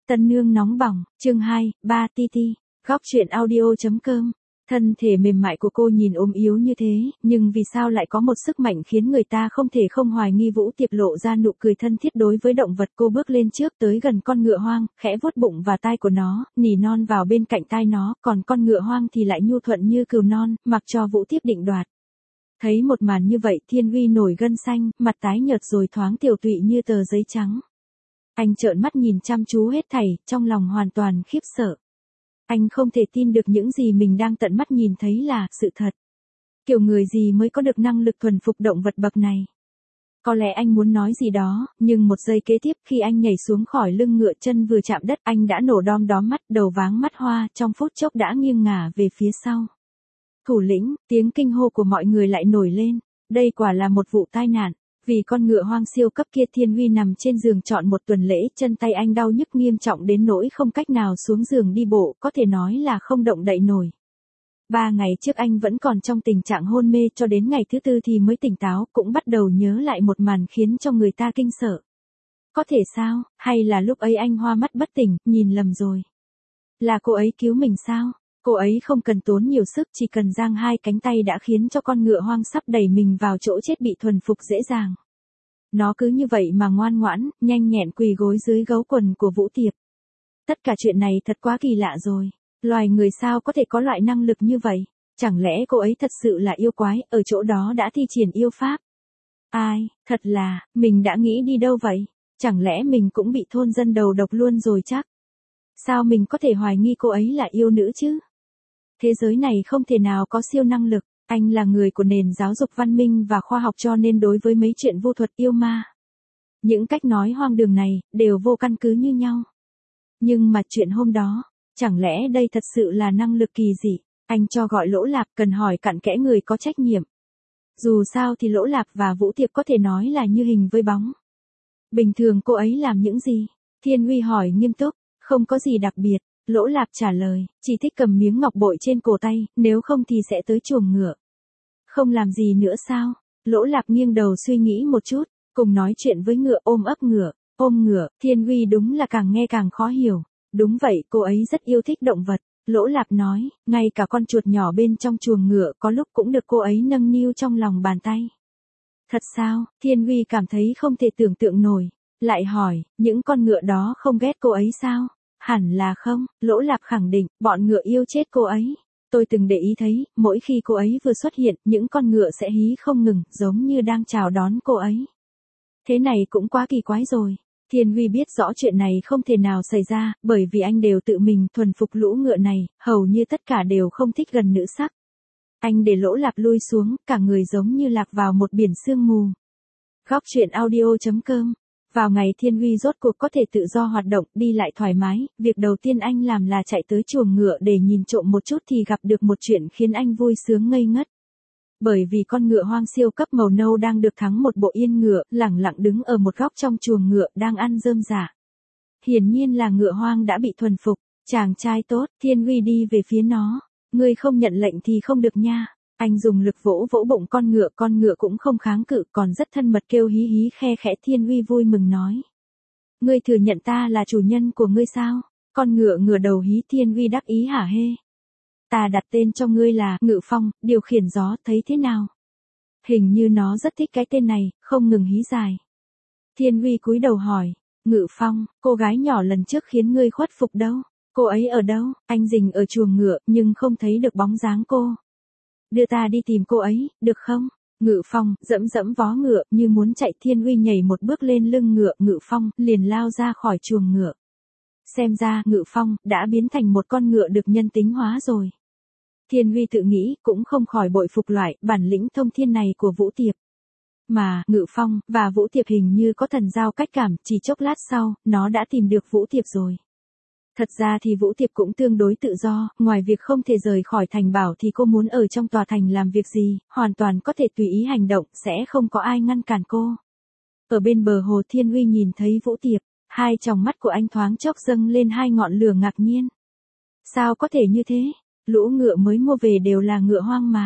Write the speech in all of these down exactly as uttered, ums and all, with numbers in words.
Tân nương nóng bỏng, chương hai, ba ti ti, góc truyện audio.com. Thân thể mềm mại của cô nhìn ốm yếu như thế, nhưng vì sao lại có một sức mạnh khiến người ta không thể không hoài nghi. Vũ Tiệp lộ ra nụ cười thân thiết đối với động vật. Cô bước lên trước tới gần con ngựa hoang, khẽ vuốt bụng và tai của nó, nỉ non vào bên cạnh tai nó, còn con ngựa hoang thì lại nhu thuận như cừu non, mặc cho Vũ Tiệp định đoạt. Thấy một màn như vậy, Thiên Uy nổi gân xanh, mặt tái nhợt rồi thoáng tiều tụy như tờ giấy trắng. Anh trợn mắt nhìn chăm chú hết thảy, trong lòng hoàn toàn khiếp sợ. Anh không thể tin được những gì mình đang tận mắt nhìn thấy là sự thật. Kiểu người gì mới có được năng lực thuần phục động vật bậc này? Có lẽ anh muốn nói gì đó, nhưng một giây kế tiếp khi anh nhảy xuống khỏi lưng ngựa, chân vừa chạm đất anh đã nổ đom đóm mắt, đầu váng mắt hoa, trong phút chốc đã nghiêng ngả về phía sau. Thủ lĩnh, tiếng kinh hô của mọi người lại nổi lên. Đây quả là một vụ tai nạn. Vì con ngựa hoang siêu cấp kia, Thiên Uy nằm trên giường trọn một tuần lễ, chân tay anh đau nhức nghiêm trọng đến nỗi không cách nào xuống giường đi bộ, có thể nói là không động đậy nổi. Ba ngày trước anh vẫn còn trong tình trạng hôn mê, cho đến ngày thứ tư thì mới tỉnh táo, cũng bắt đầu nhớ lại một màn khiến cho người ta kinh sợ. Có thể sao, hay là lúc ấy anh hoa mắt bất tỉnh, nhìn lầm rồi? Là cô ấy cứu mình sao? Cô ấy không cần tốn nhiều sức, chỉ cần giang hai cánh tay đã khiến cho con ngựa hoang sắp đẩy mình vào chỗ chết bị thuần phục dễ dàng. Nó cứ như vậy mà ngoan ngoãn, nhanh nhẹn quỳ gối dưới gấu quần của Vũ Tiệp. Tất cả chuyện này thật quá kỳ lạ rồi. Loài người sao có thể có loại năng lực như vậy? Chẳng lẽ cô ấy thật sự là yêu quái, ở chỗ đó đã thi triển yêu pháp? Ai, thật là, mình đã nghĩ đi đâu vậy? Chẳng lẽ mình cũng bị thôn dân đầu độc luôn rồi chắc? Sao mình có thể hoài nghi cô ấy là yêu nữ chứ? Thế giới này không thể nào có siêu năng lực. Anh là người của nền giáo dục văn minh và khoa học, cho nên đối với mấy chuyện vô thuật yêu ma, những cách nói hoang đường này đều vô căn cứ như nhau. Nhưng mà chuyện hôm đó, chẳng lẽ đây thật sự là năng lực kỳ dị? Anh cho gọi Lỗ Lạp, cần hỏi cặn kẽ người có trách nhiệm. Dù sao thì Lỗ Lạp và Vũ Tiệp có thể nói là như hình với bóng. Bình thường cô ấy làm những gì? Thiên Uy hỏi nghiêm túc. Không có gì đặc biệt. Lỗ Lạp trả lời, chỉ thích cầm miếng ngọc bội trên cổ tay, nếu không thì sẽ tới chuồng ngựa. Không làm gì nữa sao? Lỗ Lạp nghiêng đầu suy nghĩ một chút, cùng nói chuyện với ngựa, ôm ấp ngựa, ôm ngựa. Thiên Uy đúng là càng nghe càng khó hiểu. Đúng vậy, cô ấy rất yêu thích động vật. Lỗ Lạp nói, ngay cả con chuột nhỏ bên trong chuồng ngựa có lúc cũng được cô ấy nâng niu trong lòng bàn tay. Thật sao? Thiên Uy cảm thấy không thể tưởng tượng nổi. Lại hỏi, những con ngựa đó không ghét cô ấy sao? Hẳn là không, Lỗ Lạp khẳng định, bọn ngựa yêu chết cô ấy. Tôi từng để ý thấy, mỗi khi cô ấy vừa xuất hiện, những con ngựa sẽ hí không ngừng, giống như đang chào đón cô ấy. Thế này cũng quá kỳ quái rồi. Thiên Uy biết rõ chuyện này không thể nào xảy ra, bởi vì anh đều tự mình thuần phục lũ ngựa này, hầu như tất cả đều không thích gần nữ sắc. Anh để Lỗ Lạp lui xuống, cả người giống như lạc vào một biển sương mù. Góc truyện audio.com. Vào ngày Thiên Uy rốt cuộc có thể tự do hoạt động, đi lại thoải mái, việc đầu tiên anh làm là chạy tới chuồng ngựa để nhìn trộm một chút thì gặp được một chuyện khiến anh vui sướng ngây ngất. Bởi vì con ngựa hoang siêu cấp màu nâu đang được thắng một bộ yên ngựa, lẳng lặng đứng ở một góc trong chuồng ngựa, đang ăn rơm rả. Hiển nhiên là ngựa hoang đã bị thuần phục. Chàng trai tốt, Thiên Uy đi về phía nó. Ngươi không nhận lệnh thì không được nha. Anh dùng lực vỗ vỗ bụng con ngựa, con ngựa cũng không kháng cự, còn rất thân mật kêu hí hí khe khẽ. Thiên Uy vui mừng nói. Ngươi thừa nhận ta là chủ nhân của ngươi sao? Con ngựa ngửa đầu hí. Thiên Uy đắc ý hả hê. Ta đặt tên cho ngươi là Ngự Phong, điều khiển gió, thấy thế nào? Hình như nó rất thích cái tên này, không ngừng hí dài. Thiên Uy cúi đầu hỏi, Ngự Phong, cô gái nhỏ lần trước khiến ngươi khuất phục đâu? Cô ấy ở đâu? Anh rình ở chuồng ngựa, nhưng không thấy được bóng dáng cô. Đưa ta đi tìm cô ấy, được không? Ngự Phong dẫm dẫm vó ngựa như muốn chạy. Thiên Uy nhảy một bước lên lưng ngựa, Ngự Phong liền lao ra khỏi chuồng ngựa. Xem ra Ngự Phong đã biến thành một con ngựa được nhân tính hóa rồi. Thiên Uy tự nghĩ, cũng không khỏi bội phục loại bản lĩnh thông thiên này của Vũ Tiệp. Mà Ngự Phong và Vũ Tiệp hình như có thần giao cách cảm, chỉ chốc lát sau, nó đã tìm được Vũ Tiệp rồi. Thật ra thì Vũ Tiệp cũng tương đối tự do, ngoài việc không thể rời khỏi thành bảo thì cô muốn ở trong tòa thành làm việc gì, hoàn toàn có thể tùy ý hành động, sẽ không có ai ngăn cản cô. Ở bên bờ hồ, Thiên Uy nhìn thấy Vũ Tiệp, hai tròng mắt của anh thoáng chốc dâng lên hai ngọn lửa ngạc nhiên. Sao có thể như thế? Lũ ngựa mới mua về đều là ngựa hoang mà.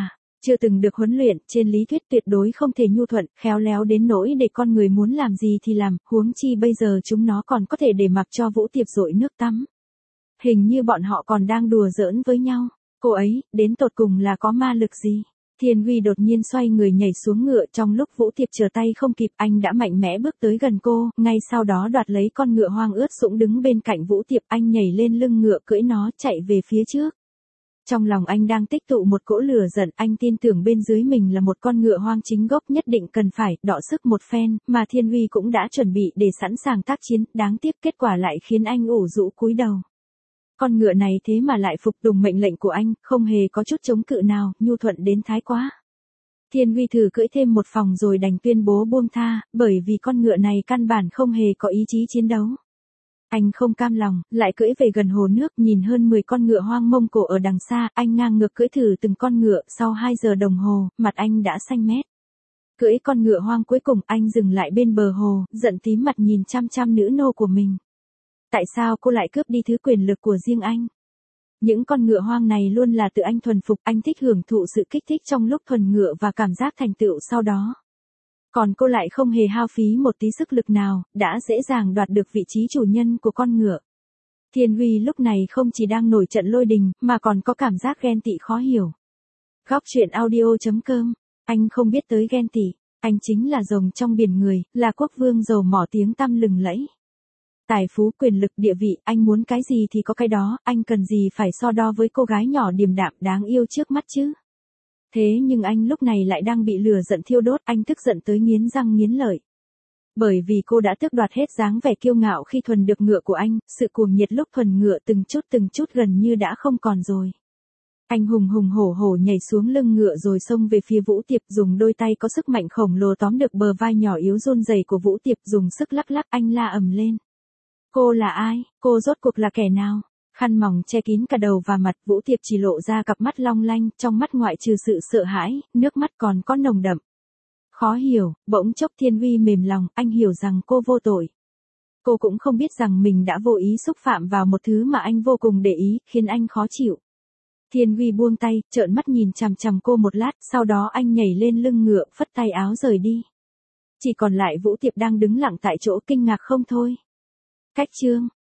Chưa từng được huấn luyện, trên lý thuyết tuyệt đối không thể nhu thuận, khéo léo đến nỗi để con người muốn làm gì thì làm, huống chi bây giờ chúng nó còn có thể để mặc cho Vũ Tiệp dội nước tắm. Hình như bọn họ còn đang đùa giỡn với nhau. Cô ấy, đến tột cùng là có ma lực gì? Thiên Huy đột nhiên xoay người nhảy xuống ngựa, trong lúc Vũ Tiệp chờ tay không kịp, anh đã mạnh mẽ bước tới gần cô, ngay sau đó đoạt lấy con ngựa hoang ướt sũng đứng bên cạnh Vũ Tiệp, anh nhảy lên lưng ngựa cưỡi nó chạy về phía trước. Trong lòng anh đang tích tụ một cỗ lửa giận, anh tin tưởng bên dưới mình là một con ngựa hoang chính gốc, nhất định cần phải đọ sức một phen, mà Thiên Huy cũng đã chuẩn bị để sẵn sàng tác chiến, đáng tiếc kết quả lại khiến anh ủ rũ cúi đầu. Con ngựa này thế mà lại phục tùng mệnh lệnh của anh, không hề có chút chống cự nào, nhu thuận đến thái quá. Thiên Huy thử cưỡi thêm một phòng rồi đành tuyên bố buông tha, bởi vì con ngựa này căn bản không hề có ý chí chiến đấu. Anh không cam lòng, lại cưỡi về gần hồ nước, nhìn hơn mười con ngựa hoang Mông Cổ ở đằng xa, anh ngang ngược cưỡi thử từng con ngựa, sau hai giờ đồng hồ, mặt anh đã xanh mét. Cưỡi con ngựa hoang cuối cùng, anh dừng lại bên bờ hồ, giận tím mặt nhìn chăm chăm nữ nô của mình. Tại sao cô lại cướp đi thứ quyền lực của riêng anh? Những con ngựa hoang này luôn là tự anh thuần phục, anh thích hưởng thụ sự kích thích trong lúc thuần ngựa và cảm giác thành tựu sau đó. Còn cô lại không hề hao phí một tí sức lực nào, đã dễ dàng đoạt được vị trí chủ nhân của con ngựa. Thiên Huy lúc này không chỉ đang nổi trận lôi đình, mà còn có cảm giác ghen tị khó hiểu. Góc truyện audio chấm com, anh không biết tới ghen tị, anh chính là rồng trong biển người, là quốc vương giàu mỏ tiếng tăm lừng lẫy. Tài phú, quyền lực, địa vị, anh muốn cái gì thì có cái đó, anh cần gì phải so đo với cô gái nhỏ điềm đạm đáng yêu trước mắt chứ. Thế nhưng anh lúc này lại đang bị lửa giận thiêu đốt, anh tức giận tới nghiến răng nghiến lợi. Bởi vì cô đã tước đoạt hết dáng vẻ kiêu ngạo khi thuần được ngựa của anh, sự cuồng nhiệt lúc thuần ngựa từng chút từng chút gần như đã không còn rồi. Anh hùng hùng hổ hổ nhảy xuống lưng ngựa rồi xông về phía Vũ Tiệp, dùng đôi tay có sức mạnh khổng lồ tóm được bờ vai nhỏ yếu run rẩy của Vũ Tiệp, dùng sức lắc lắc, anh la ầm lên. Cô là ai? Cô rốt cuộc là kẻ nào? Khăn mỏng che kín cả đầu và mặt, Vũ Tiệp chỉ lộ ra cặp mắt long lanh, trong mắt ngoại trừ sự sợ hãi, nước mắt còn có nồng đậm. Khó hiểu, bỗng chốc Thiên Huy mềm lòng, anh hiểu rằng cô vô tội. Cô cũng không biết rằng mình đã vô ý xúc phạm vào một thứ mà anh vô cùng để ý, khiến anh khó chịu. Thiên Huy buông tay, trợn mắt nhìn chằm chằm cô một lát, sau đó anh nhảy lên lưng ngựa, phất tay áo rời đi. Chỉ còn lại Vũ Tiệp đang đứng lặng tại chỗ kinh ngạc không thôi. Cách chương